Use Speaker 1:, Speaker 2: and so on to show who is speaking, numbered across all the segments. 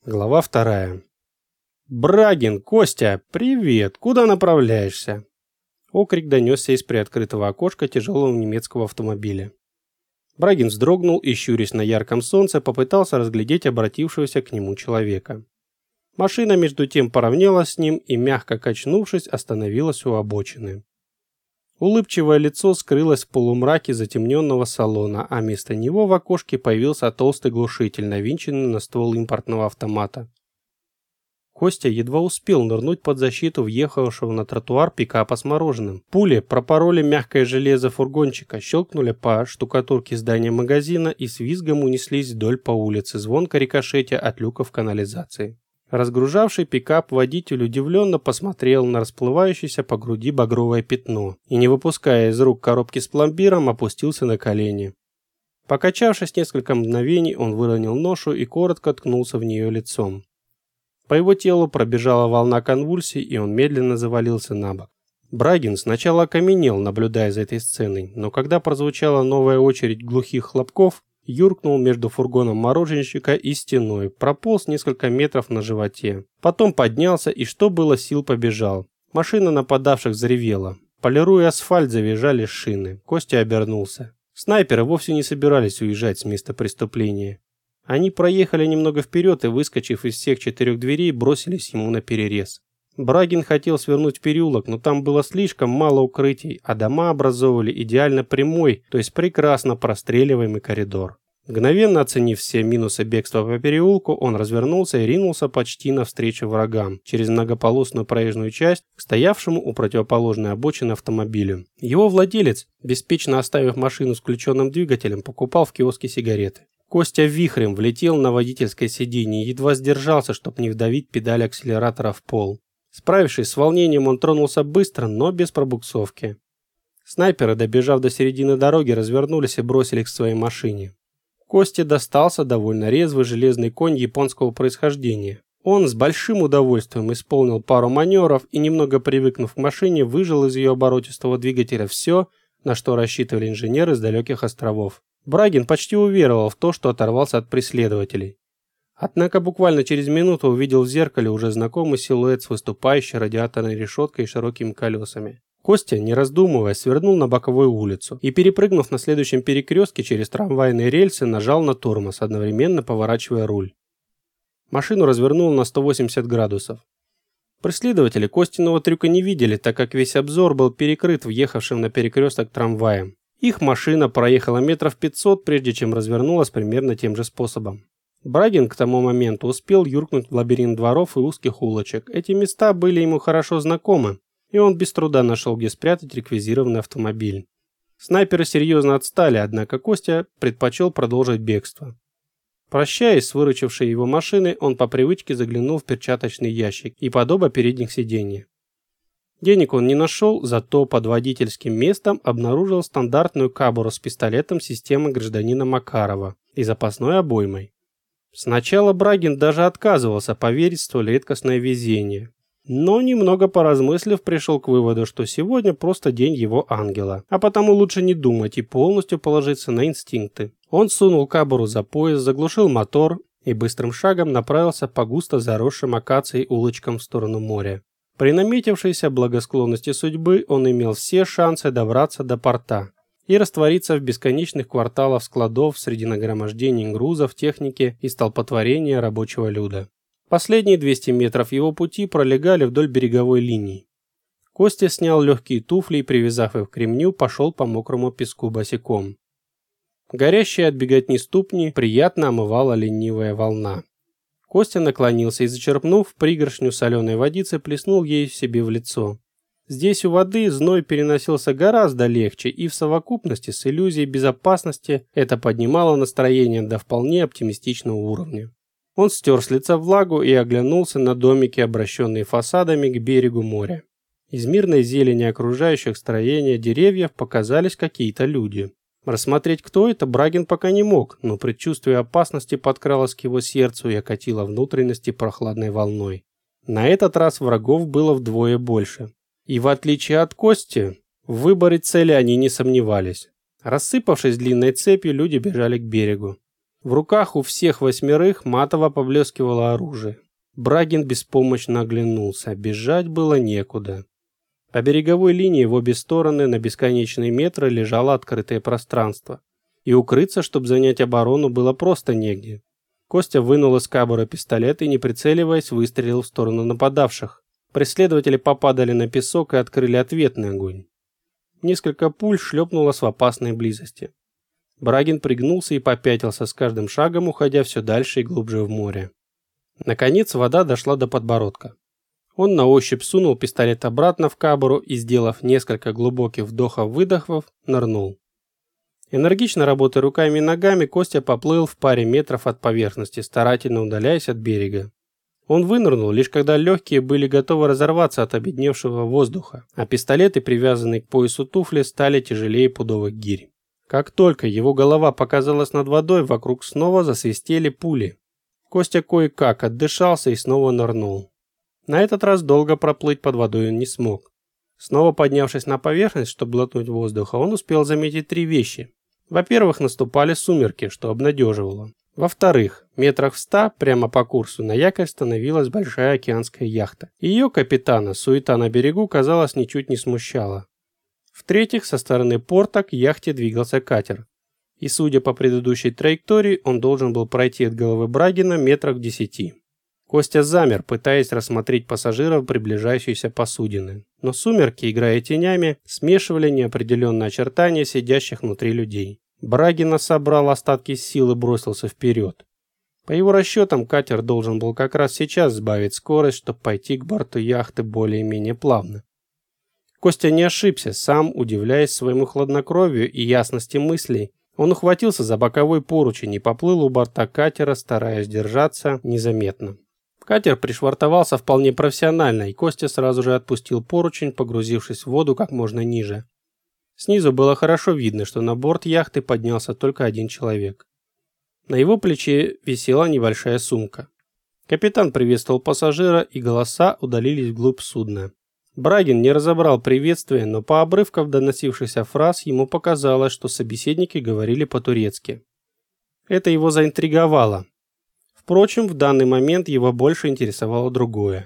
Speaker 1: Глава 2. «Брагин, Костя, привет! Куда направляешься?» Окрик донесся из приоткрытого окошка тяжелого немецкого автомобиля. Брагин вздрогнул и, щурясь на ярком солнце, попытался разглядеть обратившегося к нему человека. Машина между тем поравнялась с ним и, мягко качнувшись, остановилась у обочины. Улыбчивое лицо скрылось в полумраке затемненного салона, а вместо него в окошке появился толстый глушитель, навинченный на ствол импортного автомата. Костя едва успел нырнуть под защиту въехавшего на тротуар пикапа с мороженым. Пули пропороли мягкое железо фургончика, щелкнули по штукатурке здания магазина и с визгом унеслись вдоль по улице, звонко рикошетя от люков канализации. Разгружавший пикап водитель удивленно посмотрел на расплывающееся по груди багровое пятно и, не выпуская из рук коробки с пломбиром, опустился на колени. Покачавшись несколько мгновений, он выронил ношу и коротко ткнулся в нее лицом. По его телу пробежала волна конвульсий, и он медленно завалился на бок. Брагин сначала окаменел, наблюдая за этой сценой, но когда прозвучала новая очередь глухих хлопков, юркнул между фургоном мороженщика и стеной, прополз несколько метров на животе. Потом поднялся и, что было сил, побежал. Машина нападавших заревела. Полируя асфальт, завизжали шины. Костя обернулся. Снайперы вовсе не собирались уезжать с места преступления. Они проехали немного вперед и, выскочив из всех 4 дверей, бросились ему наперерез. Брагин хотел свернуть в переулок, но там было слишком мало укрытий, а дома образовывали идеально прямой, то есть прекрасно простреливаемый коридор. Мгновенно оценив все минусы бегства по переулку, он развернулся и ринулся почти навстречу врагам, через многополосную проезжую часть, к стоявшему у противоположной обочины автомобилю. Его владелец, беспечно оставив машину с включенным двигателем, покупал в киоске сигареты. Костя вихрем влетел на водительское сиденье и едва сдержался, чтобы не вдавить педаль акселератора в пол. Справившись с волнением, он тронулся быстро, но без пробуксовки. Снайперы, добежав до середины дороги, развернулись и бросились к своей машине. Косте достался довольно резвый железный конь японского происхождения. Он с большим удовольствием исполнил пару маневров и, немного привыкнув к машине, выжал из ее оборотистого двигателя все, на что рассчитывали инженеры с далеких островов. Брагин почти уверовал в то, что оторвался от преследователей. Однако буквально через минуту увидел в зеркале уже знакомый силуэт с выступающей радиаторной решеткой и широкими колесами. Костя, не раздумывая, свернул на боковую улицу и, перепрыгнув на следующем перекрестке через трамвайные рельсы, нажал на тормоз, одновременно поворачивая руль. Машину развернуло на 180 градусов. Преследователи Костиного трюка не видели, так как весь обзор был перекрыт въехавшим на перекресток трамваем. Их машина проехала метров 500, прежде чем развернулась примерно тем же способом. Брагин к тому моменту успел юркнуть в лабиринт дворов и узких улочек. Эти места были ему хорошо знакомы, и он без труда нашел, где спрятать реквизированный автомобиль. Снайперы серьезно отстали, однако Костя предпочел продолжить бегство. Прощаясь с выручившей его машиной, он по привычке заглянул в перчаточный ящик и под оба передних сиденья. Денег он не нашел, зато под водительским местом обнаружил стандартную кобуру с пистолетом системы гражданина Макарова и запасной обоймой. Сначала Брагин даже отказывался поверить в столь редкостное везение, но немного поразмыслив, пришел к выводу, что сегодня просто день его ангела, а потому лучше не думать и полностью положиться на инстинкты. Он сунул кобуру за пояс, заглушил мотор и быстрым шагом направился по густо заросшим акацией улочкам в сторону моря. При наметившейся благосклонности судьбы он имел все шансы добраться до порта и раствориться в бесконечных кварталах складов среди нагромождений грузов, техники и столпотворения рабочего люда. Последние 200 метров его пути пролегали вдоль береговой линии. Костя снял легкие туфли и, привязав их к ремню, пошел по мокрому песку босиком. Горящие от беготни ступни приятно омывала ленивая волна. Костя наклонился и, зачерпнув пригоршню соленой водицы, плеснул ей себе в лицо. Здесь у воды зной переносился гораздо легче, и в совокупности с иллюзией безопасности это поднимало настроение до вполне оптимистичного уровня. Он стер с лица влагу и оглянулся на домики, обращенные фасадами к берегу моря. Из мирной зелени окружающих строения деревьев показались какие-то люди. Рассмотреть, кто это, Брагин пока не мог, но предчувствие опасности подкралось к его сердцу и окатило внутренности прохладной волной. На этот раз врагов было вдвое больше. И в отличие от Кости, в выборе цели они не сомневались. Рассыпавшись длинной цепью, люди бежали к берегу. В руках у всех 8 матово поблескивало оружие. Брагин беспомощно оглянулся, бежать было некуда. По береговой линии в обе стороны на бесконечные метры лежало открытое пространство. И укрыться, чтобы занять оборону, было просто негде. Костя вынул из кобуры пистолет и, не прицеливаясь, выстрелил в сторону нападавших. Преследователи попадали на песок и открыли ответный огонь. Несколько пуль шлепнулось в опасной близости. Брагин пригнулся и попятился, с каждым шагом уходя все дальше и глубже в море. Наконец вода дошла до подбородка. Он на ощупь сунул пистолет обратно в кобуру и, сделав несколько глубоких вдохов-выдохов, нырнул. Энергично работая руками и ногами, Костя поплыл в паре метров от поверхности, старательно удаляясь от берега. Он вынырнул, лишь когда легкие были готовы разорваться от обедневшего воздуха, а пистолеты, привязанные к поясу туфли, стали тяжелее пудовых гирь. Как только его голова показалась над водой, вокруг снова засвистели пули. Костя кое-как отдышался и снова нырнул. На этот раз долго проплыть под водой он не смог. Снова поднявшись на поверхность, чтобы глотнуть воздуха, он успел заметить 3 вещи. Во-первых, наступали сумерки, что обнадеживало. Во-вторых, метрах в 100 прямо по курсу на якорь становилась большая океанская яхта. Ее капитана суета на берегу, казалось, ничуть не смущала. В-третьих, со стороны порта к яхте двигался катер. И, судя по предыдущей траектории, он должен был пройти от головы Брагина метрах в 10. Костя замер, пытаясь рассмотреть пассажиров приближающейся посудины. Но сумерки, играя тенями, смешивали неопределенные очертания сидящих внутри людей. Брагин собрал остатки сил и бросился вперед. По его расчетам, катер должен был как раз сейчас сбавить скорость, чтобы пойти к борту яхты более-менее плавно. Костя не ошибся, сам удивляясь своему хладнокровию и ясности мыслей. Он ухватился за боковой поручень и поплыл у борта катера, стараясь держаться незаметно. Катер пришвартовался вполне профессионально, и Костя сразу же отпустил поручень, погрузившись в воду как можно ниже. Снизу было хорошо видно, что на борт яхты поднялся только один человек. На его плече висела небольшая сумка. Капитан приветствовал пассажира, и голоса удалились вглубь судна. Брагин не разобрал приветствия, но по обрывкам доносившихся фраз ему показалось, что собеседники говорили по-турецки. Это его заинтриговало. Впрочем, в данный момент его больше интересовало другое.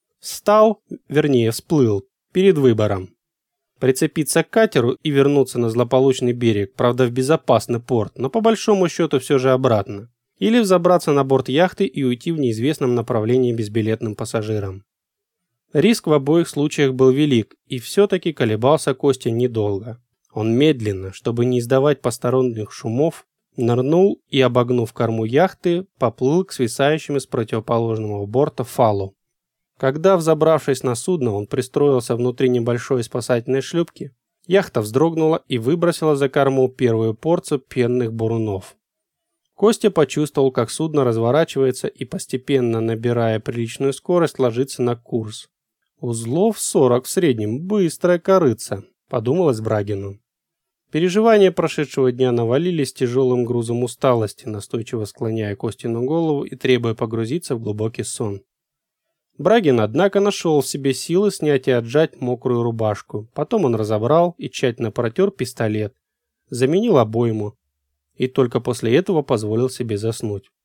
Speaker 1: Всплыл перед выбором. Прицепиться к катеру и вернуться на злополучный берег, правда в безопасный порт, но по большому счету все же обратно. Или взобраться на борт яхты и уйти в неизвестном направлении безбилетным пассажирам. Риск в обоих случаях был велик, и все-таки колебался Костя недолго. Он медленно, чтобы не издавать посторонних шумов, нырнул и, обогнув корму яхты, поплыл к свисающему с противоположного борта фалу. Когда, взобравшись на судно, он пристроился внутри небольшой спасательной шлюпки, яхта вздрогнула и выбросила за корму первую порцию пенных бурунов. Костя почувствовал, как судно разворачивается и, постепенно набирая приличную скорость, ложится на курс. «Узлов 40 в среднем, быстрая корыца», — подумалось Брагину. Переживания прошедшего дня навалились тяжелым грузом усталости, настойчиво склоняя Костину голову и требуя погрузиться в глубокий сон. Брагин, однако, нашел в себе силы снять и отжать мокрую рубашку. Потом он разобрал и тщательно протер пистолет, заменил обойму и только после этого позволил себе заснуть.